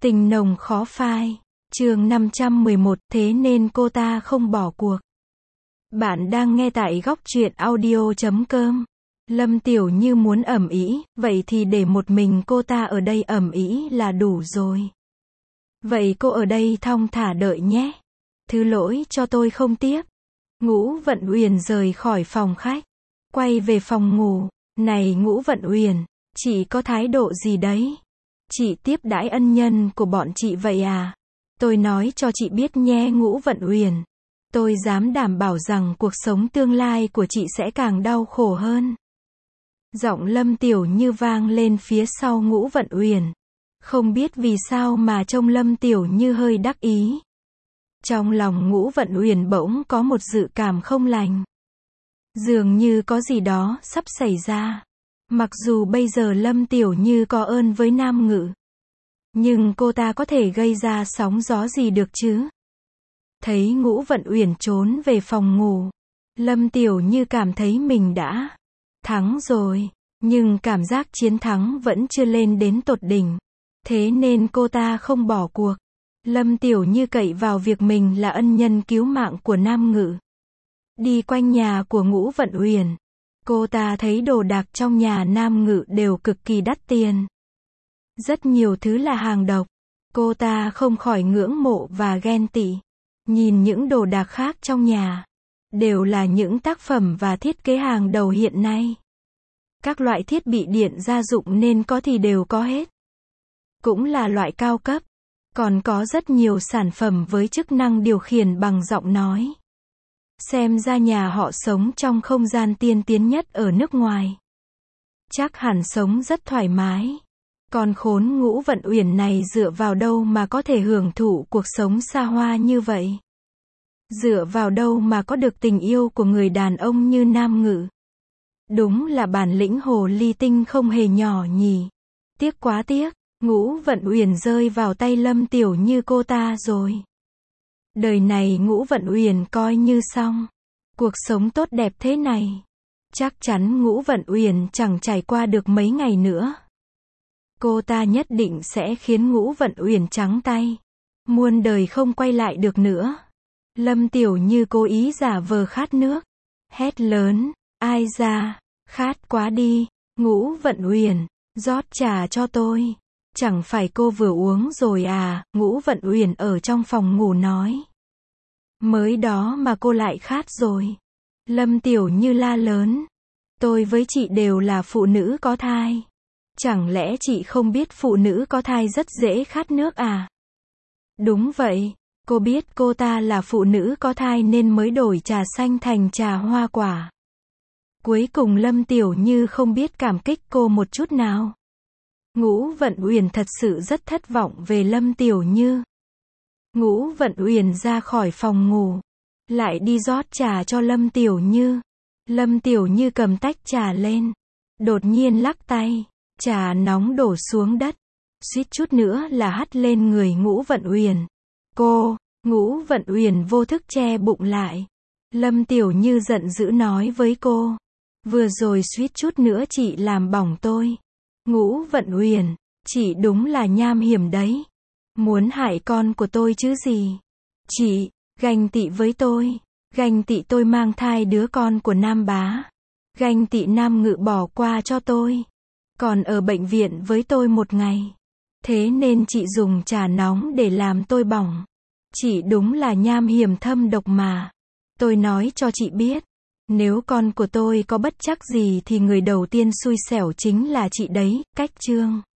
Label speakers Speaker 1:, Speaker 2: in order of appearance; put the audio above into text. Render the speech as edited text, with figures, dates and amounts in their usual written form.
Speaker 1: Tình nồng khó phai. Chương 511, thế nên cô ta không bỏ cuộc. Bạn đang nghe tại góc truyện audio.com. Lâm Tiểu Như muốn ầm ĩ, vậy thì để một mình cô ta ở đây ầm ĩ là đủ rồi. Vậy cô ở đây thong thả đợi nhé. Thứ lỗi cho tôi không tiếp. Ngũ Vận Uyển rời khỏi phòng khách, quay về phòng ngủ. Này Ngũ Vận Uyển, chị có thái độ gì đấy? Chị tiếp đãi ân nhân của bọn chị vậy à? Tôi nói cho chị biết nhé Ngũ Vận Uyển. Tôi dám đảm bảo rằng cuộc sống tương lai của chị sẽ càng đau khổ hơn. Giọng Lâm Tiểu Như vang lên phía sau Ngũ Vận Uyển. Không biết vì sao mà trông Lâm Tiểu Như hơi đắc ý. Trong lòng Ngũ Vận Uyển bỗng có một dự cảm không lành. Dường như có gì đó sắp xảy ra. Mặc dù bây giờ Lâm Tiểu Như có ơn với Nam Ngự, nhưng cô ta có thể gây ra sóng gió gì được chứ? Thấy Ngũ Vận Uyển trốn về phòng ngủ, Lâm Tiểu Như cảm thấy mình đã thắng rồi, nhưng cảm giác chiến thắng vẫn chưa lên đến tột đỉnh. Thế nên cô ta không bỏ cuộc. Lâm Tiểu Như cậy vào việc mình là ân nhân cứu mạng của Nam Ngự. Đi quanh nhà của Ngũ Vận Uyển, cô ta thấy đồ đạc trong nhà Nam Ngự đều cực kỳ đắt tiền. Rất nhiều thứ là hàng độc. Cô ta không khỏi ngưỡng mộ và ghen tị. Nhìn những đồ đạc khác trong nhà, đều là những tác phẩm và thiết kế hàng đầu hiện nay. Các loại thiết bị điện gia dụng nên có thì đều có hết. Cũng là loại cao cấp. Còn có rất nhiều sản phẩm với chức năng điều khiển bằng giọng nói. Xem ra nhà họ sống trong không gian tiên tiến nhất ở nước ngoài. Chắc hẳn sống rất thoải mái. Còn khốn Ngũ Vận Uyển này dựa vào đâu mà có thể hưởng thụ cuộc sống xa hoa như vậy? Dựa vào đâu mà có được tình yêu của người đàn ông như Nam Ngự? Đúng là bản lĩnh hồ ly tinh không hề nhỏ nhỉ. Tiếc quá tiếc, Ngũ Vận Uyển rơi vào tay Lâm Tiểu Như cô ta rồi. Đời này Ngũ Vận Uyển coi như xong. Cuộc sống tốt đẹp thế này, chắc chắn Ngũ Vận Uyển chẳng trải qua được mấy ngày nữa. Cô ta nhất định sẽ khiến Ngũ Vận Uyển trắng tay. Muôn đời không quay lại được nữa. Lâm Tiểu Như cố ý giả vờ khát nước. Hét lớn, ai ra, khát quá đi. Ngũ Vận Uyển, rót trà cho tôi. Chẳng phải cô vừa uống rồi à? Ngũ Vận Uyển ở trong phòng ngủ nói. Mới đó mà cô lại khát rồi. Lâm Tiểu Như la lớn. Tôi với chị đều là phụ nữ có thai. Chẳng lẽ chị không biết phụ nữ có thai rất dễ khát nước à? Đúng vậy, cô biết cô ta là phụ nữ có thai nên mới đổi trà xanh thành trà hoa quả. Cuối cùng Lâm Tiểu Như không biết cảm kích cô một chút nào. Ngũ Vận Uyển thật sự rất thất vọng về Lâm Tiểu Như. Ngũ Vận Uyển ra khỏi phòng ngủ, lại đi rót trà cho Lâm Tiểu Như. Lâm Tiểu Như cầm tách trà lên, đột nhiên lắc tay, trà nóng đổ xuống đất, suýt chút nữa là hắt lên người Ngũ Vận Uyển. Ngũ Vận Uyển vô thức che bụng lại. Lâm Tiểu Như giận dữ nói với cô, vừa rồi suýt chút nữa chị làm bỏng tôi. Ngũ Vận Uyển, chị đúng là nham hiểm đấy. Muốn hại con của tôi chứ gì? Chị, ganh tị với tôi. Ganh tị tôi mang thai đứa con của Nam Bá. Ganh tị Nam Ngự bỏ qua cho tôi. Còn ở bệnh viện với tôi một ngày. Thế nên chị dùng trà nóng để làm tôi bỏng. Chị đúng là nham hiểm thâm độc mà. Tôi nói cho chị biết. Nếu con của tôi có bất trắc gì thì người đầu tiên xui xẻo chính là chị đấy. Cách chương